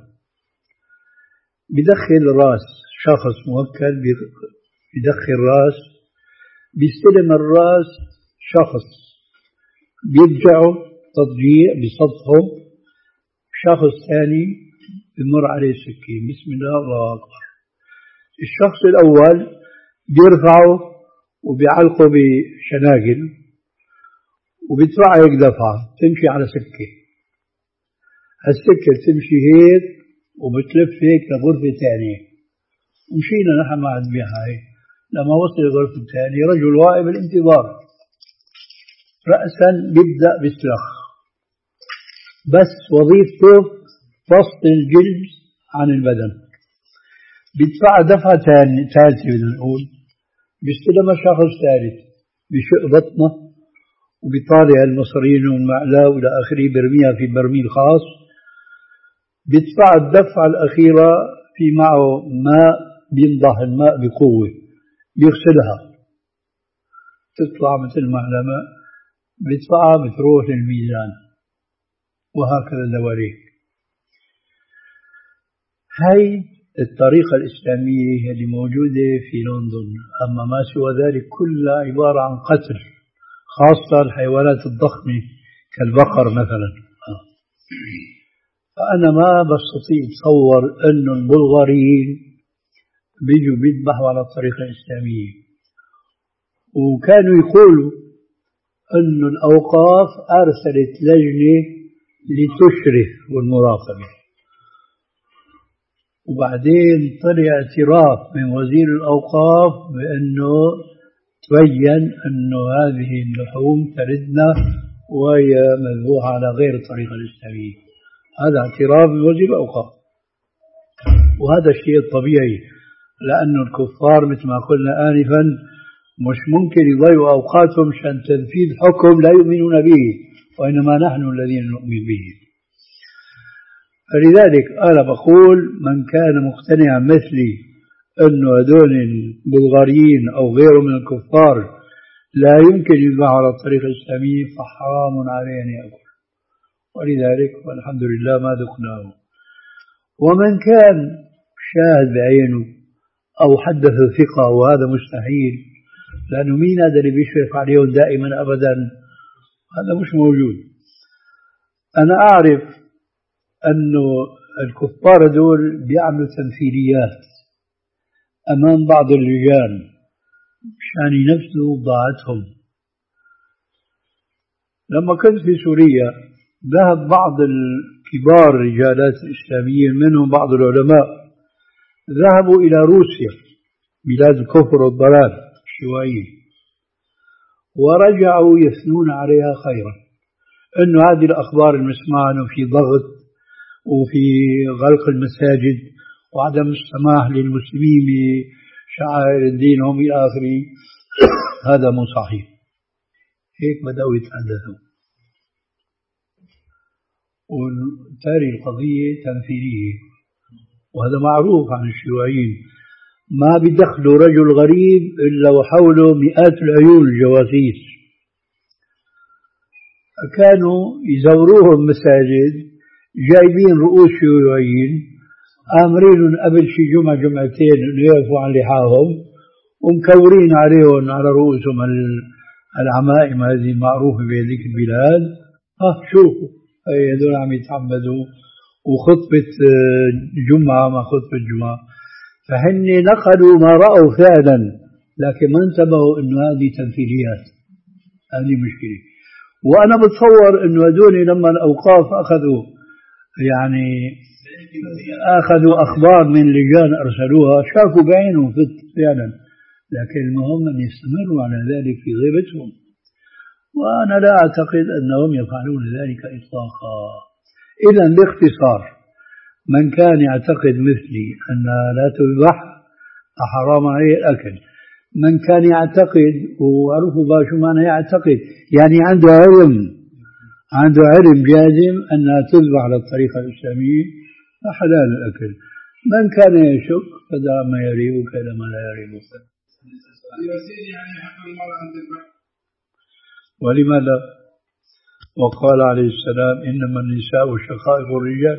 بدخل راس شخص موكل، بدخل راس، بيستلم الراس شخص بيرجعه تضجيع بصدهم، شخص ثاني بمر عليه سكين، بسم الله الله أكبر. الشخص الأول بيرفعه وبيعلقه بشناقل وبيدفعه هيك دفعة تمشي على سكة، هالسكة تمشي هيك وبتلف هيك لغرفة ثانية. ومشينا نحن مع الذبيحة هيك، لما وصل الغرفة الثانية رجل واقف بالانتظار، رأسا بيبدأ بيسلخ، بس وظيفته فصل الجلد عن البدن. بيدفع دفعة ثالثة بدنا نقول، بيستلمها شخص ثالث بشق بطنه وبيطالع المصارين والمعلاه والى اخره، برميها في برميل خاص. بيدفع الدفعة الأخيرة في معه ماء، بينضح الماء بقوة، بيغسلها تطلع مثل معلمة، بيدفعها بتروح للميزان، وهكذا دواليك. هاي الطريقة الإسلامية اللي موجودة في لندن. أما ما سوى ذلك كلها عبارة عن قتل، خاصة الحيوانات الضخمة كالبقر مثلا. فأنا ما بستطيع أتصور أن البلغاريين بيجوا بيذبحوا على الطريقة الإسلامية. وكانوا يقولوا أن الأوقاف أرسلت لجنة لتشرف والمراقبة، وبعدين طلع اعتراف من وزير الأوقاف بأنه تبين أن هذه اللحوم تردنا وهي مذبوحة على غير الطريقة الإسلامية. هذا اعتراف من وزير الأوقاف، وهذا الشيء الطبيعي، لأن الكفار مثل ما قلنا آنفا مش ممكن يضيعوا أوقاتهم عشان تنفيذ حكم لا يؤمنون به، وإنما نحن الذين نؤمن به. فلذلك أنا بقول من كان مقتنعا مثلي أن هذول البلغاريين أو غيرهم من الكفار لا يمكن يذبحوا على الطريقة الإسلامية فحرام عليه أن يأكل، ولذلك والحمد لله ما ذقناه. ومن كان شاهد بعينه أو حدث ثقة، وهذا مستحيل، لأنه مين هذا اللي بيشرف عليهم دائما أبدا؟ هذا مش موجود. أنا أعرف أنه الكفار دول بيعملوا تمثيليات أمام بعض اللجان مشان ينفذوا بضاعتهم. لما كنت في سوريا ذهب بعض الكبار رجالات الإسلاميين منهم بعض العلماء ذهبوا إلى روسيا بلاد الكفر والضلال الشيوعيين، ورجعوا يثنون عليها خيرا، أنه هذه الأخبار المسموعة أنه في ضغط وفي غلق المساجد وعدم السماح للمسلمين بشعائر دينهم إلى آخره، هذا مو صحيح. هيك بدأوا يتحدثوا، وتالي القضية تمثيلية، وهذا معروف عن الشيوعيين. ما بيدخلوا رجل غريب إلا وحوله مئات العيون الجواسيس. كانوا يزوروهم مساجد جايبين رؤوس شيوعيين آمرين قبل شي جمعة جمعتين إنه يقفوا عن لحاهم، ومكورين عليهم على رؤوسهم العمائم هذه المعروفة بهذيك البلاد. ها شوفوا هذول عم يتعبدوا، وخطبة جمعة مع خطبة جمعة. فهن نقلوا ما رأوا فعلا، لكن ما انتبهوا إنه هذه تمثيليات. هذه مشكلة. وأنا بتصور إنه هذول لما الأوقاف أخذوا يعني أخذوا أخبار من لجان أرسلوها شافوا بعينهم فعلا، لكن المهم أن يستمروا على ذلك في غيبتهم، وأنا لا أعتقد أنهم يفعلون ذلك إطلاقا. إذن باختصار، من كان يعتقد مثلي أنها لا تذبح فحرام عليه الأكل. من كان يعتقد، وعرفوا بقى شو معنى يعتقد، يعني عنده علم عنده علم جازم أنها تذبح على الطريقة الإسلامية فحلال الأكل. من كان يشك فدع ما يريبك إلى ما لا يريبك. ولما لا؟ وقال عليه السلام إنما النساء شقائق الرجال.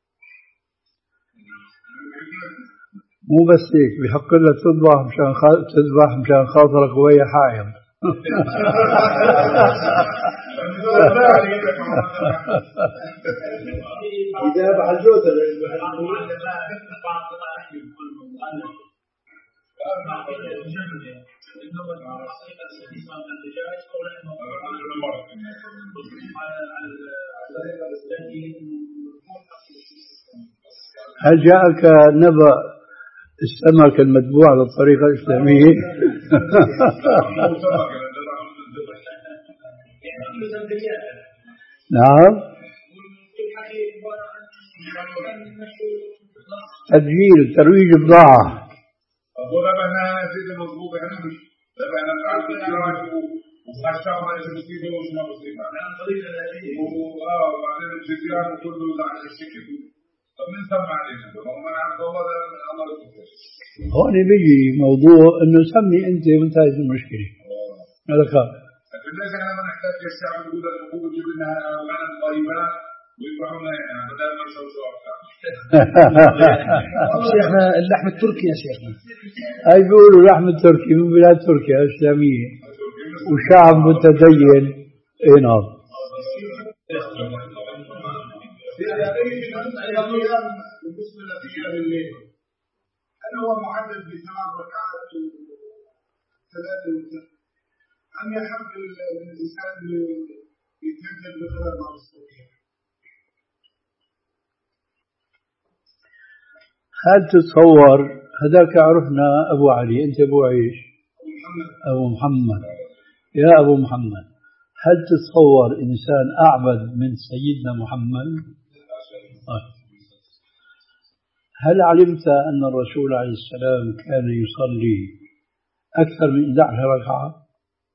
مو بس هيك، بحق لها تذبح مشان تذبح مشان خاطرك وهي حائض. إذا بحجوت هل جاءك نبأ السمك المذبوح على الطريقة الإسلامية؟ نعم، تسجيل ترويج بضاعة. أقول أنا سيد مضبوط أنا مش أنا أعرف الجراج وخشوا ما يصيبه وش ما يصيبه. أنا طريقة هذه وآه وبعدين الجزيرة كله زعل الشكل. طب من سمع علينا؟ هم أنا عند الله الله يكفر. هون بيجي موضوع إنه سمي أنت وانتهت المشكلة. هذا خاف. لكن ليش إحنا ما نحتاج الشعب يقول الحكومة تجيب لنا غنم طيبات ويذبحونا هنا بدل ما يسووا سوء أفكار. شيخنا اللحم التركي يا شيخنا. هاي بيقولوا لحم التركي من بلاد تركيا الإسلامية. وشعب متدين. اي نعم. بالنسبة لقيام الليل هل هو معدل بثمان ركعات وثلاثة وثلاثة أم يحب الإنسان يتهجد مثلا بعض الصبح؟ هل تتصور هذاك عرفنا أبو علي، أنت أبو عيش أبو محمد، يا أبو محمد هل تتصور إنسان أعبد من سيدنا محمد؟ آه. هل علمت أن الرسول عليه السلام كان يصلي أكثر من أحد عشر ركعة؟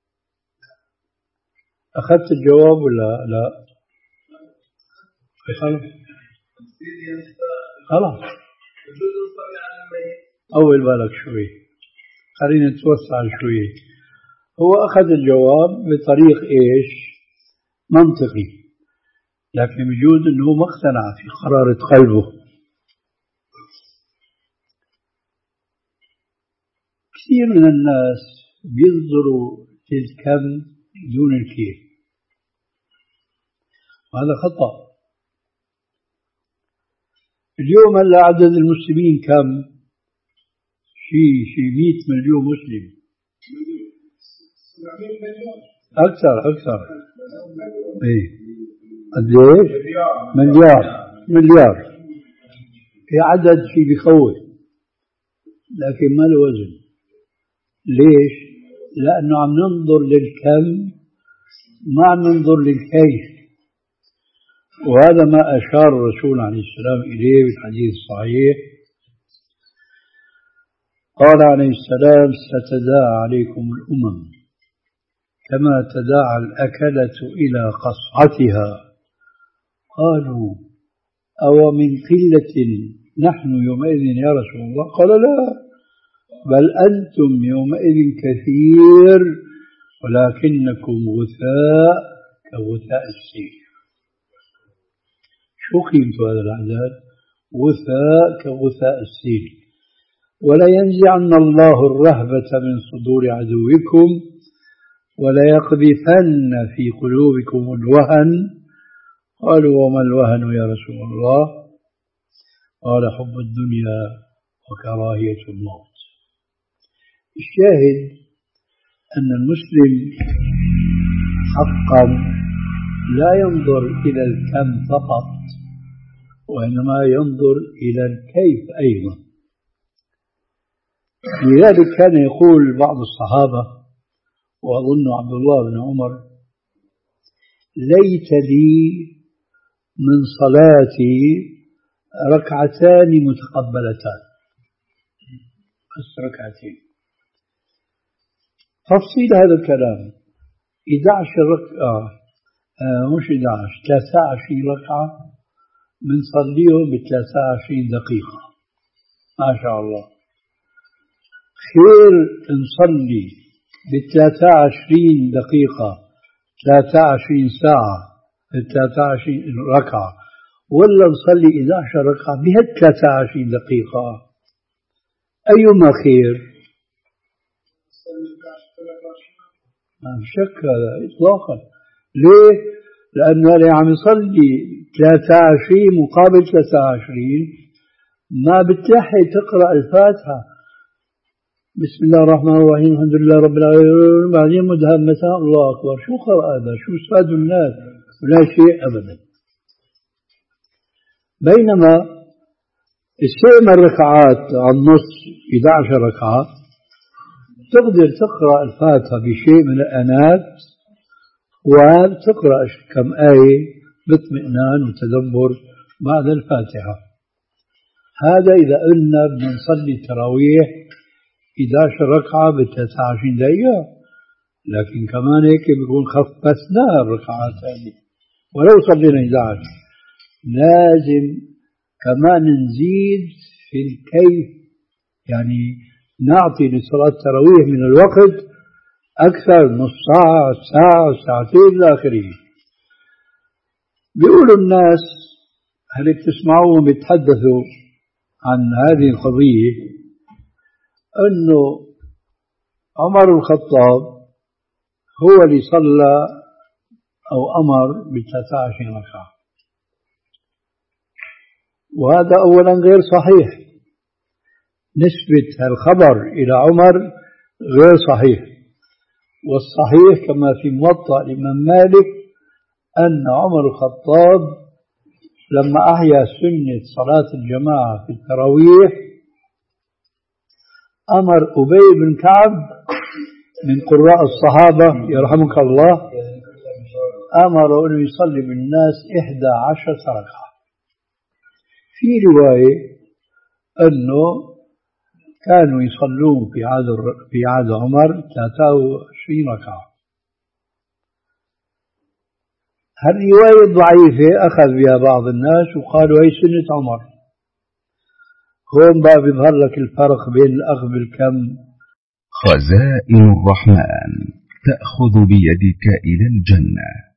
أخذت الجواب ولا لا؟ خلاص خلاص أول بالك شوي، خلينا نتوسع شوي. هو أخذ الجواب بطريق إيش؟ منطقي، لكن بجوز أنه ما اقتنع في قرارة قلبه. كثير من الناس بينظروا للكم دون الكيف، وهذا خطأ. اليوم هلا عدد المسلمين كم؟ شيء شيء مئة مليون مسلم، أكثر أكثر إيه قديش؟ مليار مليار. في عدد شيء بيخوف، لكن ما له وزن. ليش؟ لأنه عم ننظر للكم ما عم ننظر للكيف، وهذا ما أشار الرسول عليه السلام إليه بالحديث الصحيح. قال عليه السلام: ستداعى عليكم الأمم كما تداعى الأكلة إلى قصعتها. قالوا: أو من قلة نحن يومئذ يا رسول الله؟ قال: لا، بل أنتم يومئذ كثير ولكنكم غثاء كغثاء السيل. شو قيمة هذا العدد؟ غثاء كغثاء السيل. ولا ينزعن الله الرهبة من صدور عدوكم ولا يقذفن في قلوبكم الوهن. قالوا: وما الوهن يا رسول الله؟ قال: حب الدنيا وكراهية الموت. الشاهد أن المسلم حقا لا ينظر إلى الكم فقط، وإنما ينظر إلى الكيف أيضا. لذلك كان يقول بعض الصحابة، وأظن عبد الله بن عمر: ليت لي من صلاتي ركعتان متقبلتان، بس ركعتين. تفصيل هذا الكلام: إحدى عشرة ركعة آه مش إحدى عشرة ثلاثة وعشرين ركعة بنصليهم ب ثلاثة وعشرين دقيقة، ما شاء الله. خير نصلي ب ثلاثة وعشرين دقيقة ثلاثة وعشرين ساعة ثلاثة وعشرين ركعة، ولا نصلي إحدى عشرة ركعة بهال ثلاثة وعشرين دقيقة؟ أيما خير؟ ما بشك هذا إطلاقا. ليه؟ لأنه اللي عم يصلي ثلاثة وعشرين مقابل ثلاثة وعشرين ما بتلحق تقرأ الفاتحة بسم الله الرحمن الرحيم الحمد لله رب العالمين بعدين مدهمتها الله أكبر. شو قرأ هذا؟ شو استفاد الناس؟ ولا شيء أبدا. بينما السبع ركعات على النص إحدى عشرة ركعة تقدر تقرأ الفاتحة بشيء من الأنات وتقرأ كم آية باطمئنان وتدبر بعد الفاتحة. هذا إذا قلنا بنصلي التراويح إحدى عشرة ركعة ب ثلاثة وعشرين دقيقة، لكن كمان هيك بيكون خففنا الركعات هذه ولو صلينا إحدى عشرة. لازم كمان نزيد في الكيف، يعني نعطي لصلاة التراويح من الوقت أكثر، نص ساعة ساعة ساعتين إلى آخره. بيقولوا الناس هل بتسمعوهم بيتحدثوا عن هذه القضية أنه عمر الخطاب هو اللي صلى أو أمر بثلاث عشرة ركعة، وهذا أولا غير صحيح. نسبة الخبر إلى عمر غير صحيح، والصحيح كما في موطأ الإمام مالك أن عمر الخطاب لما أحيا سنة صلاة الجماعة في التراويح أمر أبي بن كعب من قراء الصحابة يرحمك الله، أمر أن يصلي بالناس إحدى عشرة ركعة. في رواية أنه كانوا يصلون في عهد في عهد عمر ثلاثة وعشرين ركعة. هالرواية ضعيفة أخذ بها بعض الناس وقالوا هي سنة عمر. هون بقى بيظهر لك الفرق بين الأخذ بالكم. خزائن الرحمن تأخذ بيدك إلى الجنة.